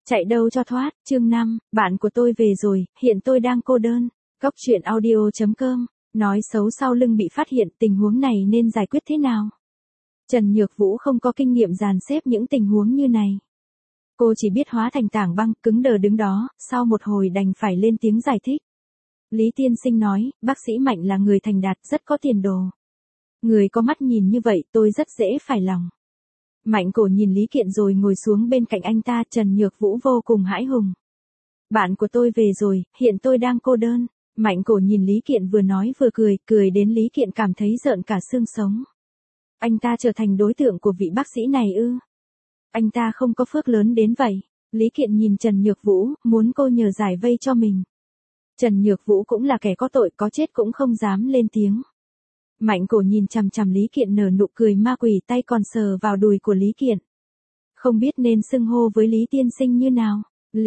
Chạy đâu cho thoát, chương 5, bạn của tôi về rồi, hiện tôi đang cô đơn. Góc truyện audio.com, nói xấu sau lưng bị phát hiện, tình huống này nên giải quyết thế nào? Trần Nhược Vũ không có kinh nghiệm dàn xếp những tình huống như này. Cô chỉ biết hóa thành tảng băng, cứng đờ đứng đó, sau một hồi đành phải lên tiếng giải thích. Lý tiên sinh nói, bác sĩ Mạnh là người thành đạt, rất có tiền đồ. Người có mắt nhìn như vậy tôi rất dễ phải lòng. Mạnh Cổ nhìn Lý Kiện rồi ngồi xuống bên cạnh anh ta. Trần Nhược Vũ vô cùng hãi hùng. Bạn của tôi về rồi, hiện tôi đang cô đơn. Mạnh Cổ nhìn Lý Kiện vừa nói vừa cười, cười đến Lý Kiện cảm thấy rợn cả xương sống. Anh ta trở thành đối tượng của vị bác sĩ này ư? Anh ta không có phước lớn đến vậy. Lý Kiện nhìn Trần Nhược Vũ, muốn cô nhờ giải vây cho mình. Trần Nhược Vũ cũng là kẻ có tội, có chết cũng không dám lên tiếng. Mạnh Cổ nhìn chằm chằm Lý Kiện nở nụ cười ma quỷ, tay còn sờ vào đùi của Lý Kiện. Không biết nên xưng hô với Lý tiên sinh như nào.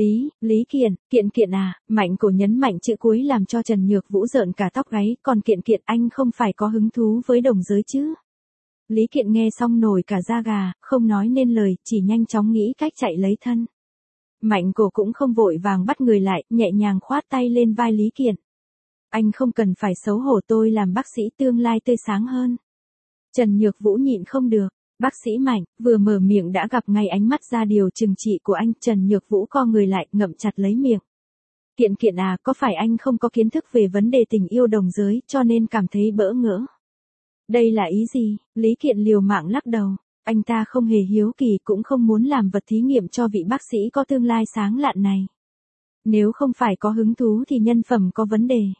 Lý Kiện à, Mạnh Cổ nhấn mạnh chữ cuối làm cho Trần Nhược Vũ rợn cả tóc gáy, còn Kiện anh không phải có hứng thú với đồng giới chứ. Lý Kiện nghe xong nổi cả da gà, không nói nên lời, chỉ nhanh chóng nghĩ cách chạy lấy thân. Mạnh Cổ cũng không vội vàng bắt người lại, nhẹ nhàng khoát tay lên vai Lý Kiện. Anh không cần phải xấu hổ, tôi làm bác sĩ tương lai tươi sáng hơn. Trần Nhược Vũ nhịn không được. Bác sĩ Mạnh, vừa mở miệng đã gặp ngay ánh mắt ra điều trừng trị của anh. Trần Nhược Vũ co người lại, ngậm chặt lấy miệng. Kiện à, có phải anh không có kiến thức về vấn đề tình yêu đồng giới, cho nên cảm thấy bỡ ngỡ? Đây là ý gì? Lý Kiện liều mạng lắc đầu. Anh ta không hề hiếu kỳ, cũng không muốn làm vật thí nghiệm cho vị bác sĩ có tương lai sáng lạn này. Nếu không phải có hứng thú thì nhân phẩm có vấn đề.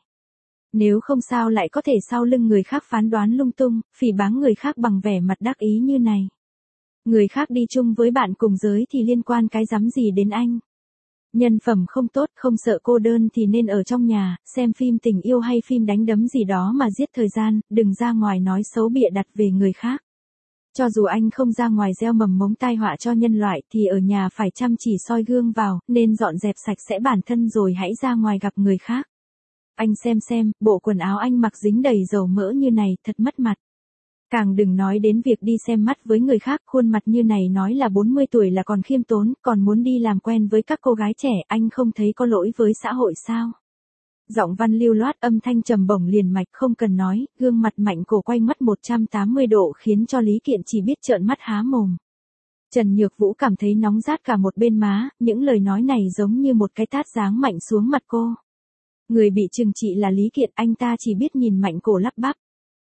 Nếu không sao lại có thể sau lưng người khác phán đoán lung tung, phỉ báng người khác bằng vẻ mặt đắc ý như này. Người khác đi chung với bạn cùng giới thì liên quan cái rắm gì đến anh? Nhân phẩm không tốt, không sợ cô đơn thì nên ở trong nhà, xem phim tình yêu hay phim đánh đấm gì đó mà giết thời gian, đừng ra ngoài nói xấu bịa đặt về người khác. Cho dù anh không ra ngoài gieo mầm mống tai họa cho nhân loại thì ở nhà phải chăm chỉ soi gương vào, nên dọn dẹp sạch sẽ bản thân rồi hãy ra ngoài gặp người khác. Anh xem, bộ quần áo anh mặc dính đầy dầu mỡ như này, thật mất mặt. Càng đừng nói đến việc đi xem mắt với người khác, khuôn mặt như này nói là 40 tuổi là còn khiêm tốn, còn muốn đi làm quen với các cô gái trẻ, anh không thấy có lỗi với xã hội sao? Giọng văn lưu loát, âm thanh trầm bổng liền mạch, không cần nói, gương mặt Mạnh Cổ quay mắt 180 độ khiến cho Lý Kiện chỉ biết trợn mắt há mồm. Trần Nhược Vũ cảm thấy nóng rát cả một bên má, những lời nói này giống như một cái tát giáng mạnh xuống mặt cô. Người bị trừng trị là Lý Kiện, anh ta chỉ biết nhìn Mạnh Cổ lắp bắp.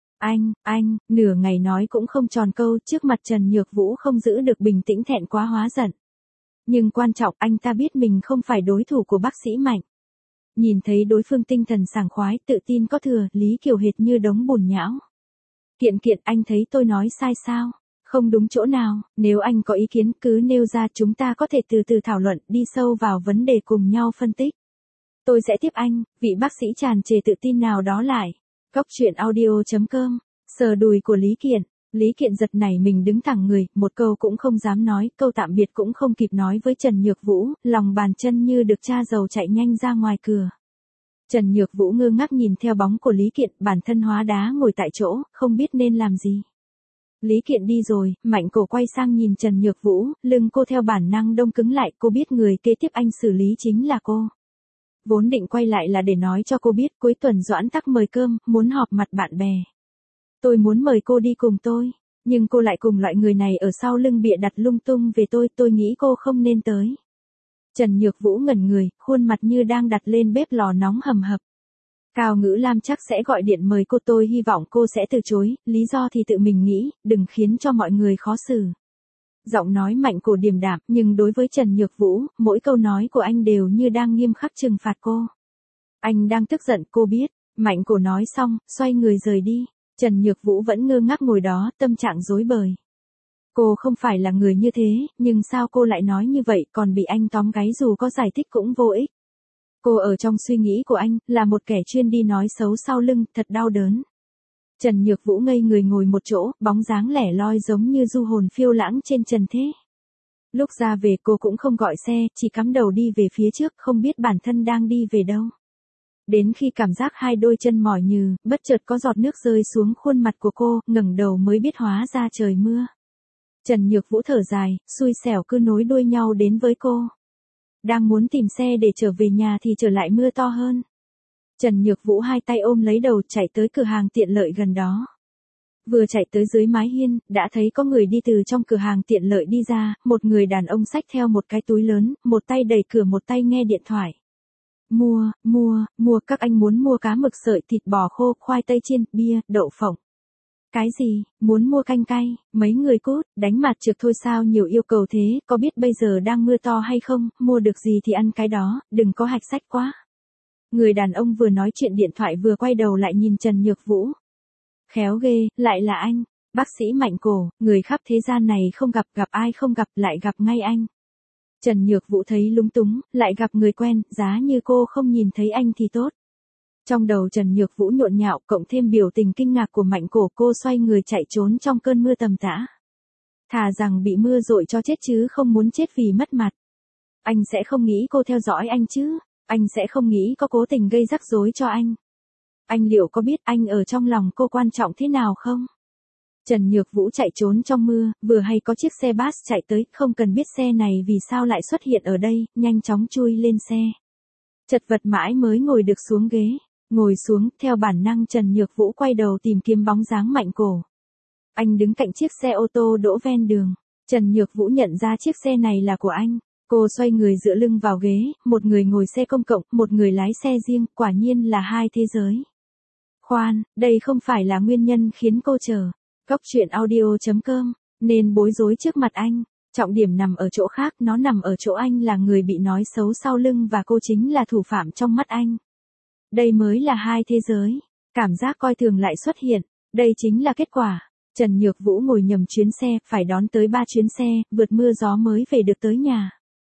Anh, nửa ngày nói cũng không tròn câu, trước mặt Trần Nhược Vũ không giữ được bình tĩnh, thẹn quá hóa giận. Nhưng quan trọng, anh ta biết mình không phải đối thủ của bác sĩ Mạnh. Nhìn thấy đối phương tinh thần sảng khoái, tự tin có thừa, Lý Kiều hệt như đống bùn nhão. Kiện, anh thấy tôi nói sai sao? Không đúng chỗ nào, nếu anh có ý kiến cứ nêu ra, chúng ta có thể từ từ thảo luận, đi sâu vào vấn đề cùng nhau phân tích. Tôi sẽ tiếp anh, vị bác sĩ tràn trề tự tin nào đó lại. Góc truyện audio.com, sờ đùi của Lý Kiện. Lý Kiện giật nảy mình đứng thẳng người, một câu cũng không dám nói, câu tạm biệt cũng không kịp nói với Trần Nhược Vũ, lòng bàn chân như được tra dầu chạy nhanh ra ngoài cửa. Trần Nhược Vũ ngơ ngác nhìn theo bóng của Lý Kiện, bản thân hóa đá ngồi tại chỗ, không biết nên làm gì. Lý Kiện đi rồi, Mạnh Cổ quay sang nhìn Trần Nhược Vũ, lưng cô theo bản năng đông cứng lại, cô biết người kế tiếp anh xử lý chính là cô. Vốn định quay lại là để nói cho cô biết cuối tuần Doãn Tắc mời cơm, muốn họp mặt bạn bè. Tôi muốn mời cô đi cùng tôi, nhưng cô lại cùng loại người này ở sau lưng bịa đặt lung tung về tôi nghĩ cô không nên tới. Trần Nhược Vũ ngẩn người, khuôn mặt như đang đặt lên bếp lò nóng hầm hập. Cao Ngữ Lam chắc sẽ gọi điện mời cô, tôi hy vọng cô sẽ từ chối, lý do thì tự mình nghĩ, đừng khiến cho mọi người khó xử. Giọng nói Mạnh Cổ điềm đạm, nhưng đối với Trần Nhược Vũ, mỗi câu nói của anh đều như đang nghiêm khắc trừng phạt cô. Anh đang tức giận, cô biết. Mạnh Cổ nói xong, xoay người rời đi. Trần Nhược Vũ vẫn ngơ ngác ngồi đó, tâm trạng rối bời. Cô không phải là người như thế, nhưng sao cô lại nói như vậy, còn bị anh tóm gáy dù có giải thích cũng vô ích. Cô ở trong suy nghĩ của anh, là một kẻ chuyên đi nói xấu sau lưng, thật đau đớn. Trần Nhược Vũ ngây người ngồi một chỗ, bóng dáng lẻ loi giống như du hồn phiêu lãng trên trần thế. Lúc ra về cô cũng không gọi xe, chỉ cắm đầu đi về phía trước, không biết bản thân đang đi về đâu. Đến khi cảm giác hai đôi chân mỏi nhừ, bất chợt có giọt nước rơi xuống khuôn mặt của cô, ngẩng đầu mới biết hóa ra trời mưa. Trần Nhược Vũ thở dài, xui xẻo cứ nối đuôi nhau đến với cô. Đang muốn tìm xe để trở về nhà thì trở lại mưa to hơn. Trần Nhược Vũ hai tay ôm lấy đầu chạy tới cửa hàng tiện lợi gần đó. Vừa chạy tới dưới mái hiên, đã thấy có người đi từ trong cửa hàng tiện lợi đi ra, một người đàn ông xách theo một cái túi lớn, một tay đẩy cửa một tay nghe điện thoại. Mua, các anh muốn mua cá mực sợi, thịt bò khô, khoai tây chiên, bia, đậu phộng. Cái gì, muốn mua canh cay, mấy người cút, đánh mặt trược thôi sao nhiều yêu cầu thế, có biết bây giờ đang mưa to hay không, mua được gì thì ăn cái đó, đừng có hạch sách quá. Người đàn ông vừa nói chuyện điện thoại vừa quay đầu lại nhìn Trần Nhược Vũ. Khéo ghê, lại là anh, bác sĩ Mạnh Cổ, người khắp thế gian này không gặp ai không gặp lại gặp ngay anh. Trần Nhược Vũ thấy lúng túng, lại gặp người quen, giá như cô không nhìn thấy anh thì tốt. Trong đầu Trần Nhược Vũ nhộn nhạo, cộng thêm biểu tình kinh ngạc của Mạnh Cổ, cô xoay người chạy trốn trong cơn mưa tầm tã. Thà rằng bị mưa dội cho chết chứ không muốn chết vì mất mặt. Anh sẽ không nghĩ cô theo dõi anh chứ, anh sẽ không nghĩ có cố tình gây rắc rối cho anh. Anh liệu có biết anh ở trong lòng cô quan trọng thế nào không? Trần Nhược Vũ chạy trốn trong mưa, vừa hay có chiếc xe bus chạy tới, không cần biết xe này vì sao lại xuất hiện ở đây, nhanh chóng chui lên xe. Chật vật mãi mới ngồi được xuống ghế. Ngồi xuống, theo bản năng Trần Nhược Vũ quay đầu tìm kiếm bóng dáng Mạnh Cổ. Anh đứng cạnh chiếc xe ô tô đỗ ven đường. Trần Nhược Vũ nhận ra chiếc xe này là của anh. Cô xoay người dựa lưng vào ghế, một người ngồi xe công cộng, một người lái xe riêng, quả nhiên là hai thế giới. Khoan, đây không phải là nguyên nhân khiến cô chờ. Góc truyện audio.com, nên bối rối trước mặt anh. Trọng điểm nằm ở chỗ khác, nó nằm ở chỗ anh là người bị nói xấu sau lưng và cô chính là thủ phạm trong mắt anh. Đây mới là hai thế giới. Cảm giác coi thường lại xuất hiện. Đây chính là kết quả. Trần Nhược Vũ ngồi nhầm chuyến xe, phải đón tới 3 chuyến xe, vượt mưa gió mới về được tới nhà.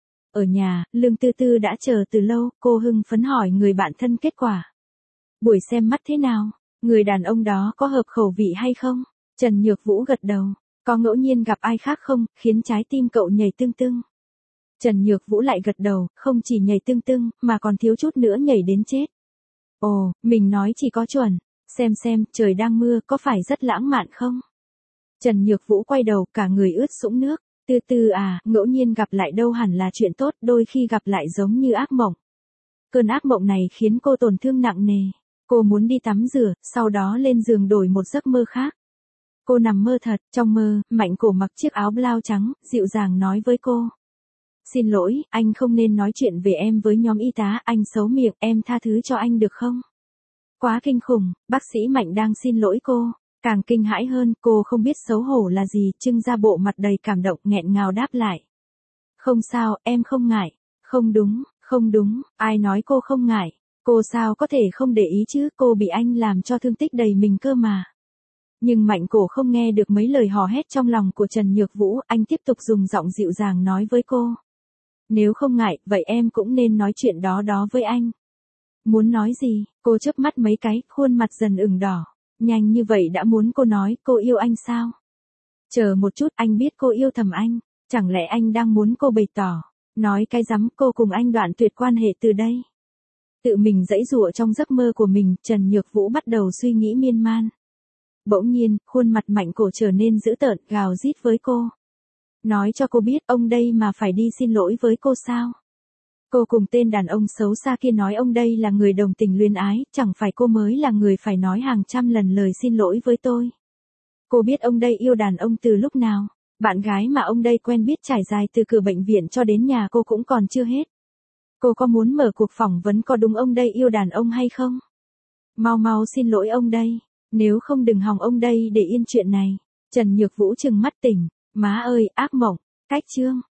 Ở nhà, Lương Tư Tư đã chờ từ lâu, cô hưng phấn hỏi người bạn thân kết quả. Buổi xem mắt thế nào? Người đàn ông đó có hợp khẩu vị hay không? Trần Nhược Vũ gật đầu. Có ngẫu nhiên gặp ai khác không, khiến trái tim cậu nhảy tưng tưng? Trần Nhược Vũ lại gật đầu, không chỉ nhảy tưng tưng, mà còn thiếu chút nữa nhảy đến chết. Ồ, mình nói chỉ có chuẩn. Xem, trời đang mưa, có phải rất lãng mạn không? Trần Nhược Vũ quay đầu, cả người ướt sũng nước. Tư Tư à, ngẫu nhiên gặp lại đâu hẳn là chuyện tốt, đôi khi gặp lại giống như ác mộng. Cơn ác mộng này khiến cô tổn thương nặng nề. Cô muốn đi tắm rửa, sau đó lên giường đổi một giấc mơ khác. Cô nằm mơ thật, trong mơ, Mạnh Cổ mặc chiếc áo blau trắng, dịu dàng nói với cô. Xin lỗi, anh không nên nói chuyện về em với nhóm y tá, anh xấu miệng, em tha thứ cho anh được không? Quá kinh khủng, bác sĩ Mạnh đang xin lỗi cô. Càng kinh hãi hơn, cô không biết xấu hổ là gì, trưng ra bộ mặt đầy cảm động nghẹn ngào đáp lại. Không sao, em không ngại. Không đúng, ai nói cô không ngại. Cô sao có thể không để ý chứ, cô bị anh làm cho thương tích đầy mình cơ mà. Nhưng Mạnh Cổ không nghe được mấy lời hò hét trong lòng của Trần Nhược Vũ, anh tiếp tục dùng giọng dịu dàng nói với cô. Nếu không ngại, vậy em cũng nên nói chuyện đó với anh. Muốn nói gì? Cô chớp mắt mấy cái, khuôn mặt dần ửng đỏ. Nhanh như vậy đã muốn cô nói, cô yêu anh sao? Chờ một chút, anh biết cô yêu thầm anh. Chẳng lẽ anh đang muốn cô bày tỏ? Nói cái rắm, cô cùng anh đoạn tuyệt quan hệ từ đây. Tự mình giãy giụa trong giấc mơ của mình, Trần Nhược Vũ bắt đầu suy nghĩ miên man. Bỗng nhiên, khuôn mặt Mạnh Cổ trở nên dữ tợn, gào rít với cô. Nói cho cô biết, ông đây mà phải đi xin lỗi với cô sao? Cô cùng tên đàn ông xấu xa kia nói ông đây là người đồng tình luyến ái, chẳng phải cô mới là người phải nói hàng trăm lần lời xin lỗi với tôi. Cô biết ông đây yêu đàn ông từ lúc nào? Bạn gái mà ông đây quen biết trải dài từ cửa bệnh viện cho đến nhà cô cũng còn chưa hết. Cô có muốn mở cuộc phỏng vấn có đúng ông đây yêu đàn ông hay không? Mau xin lỗi ông đây. Nếu không đừng hòng ông đây để yên chuyện này. Trần Nhược Vũ trừng mắt tỉnh. Má ơi, ác mộng. Cách chương.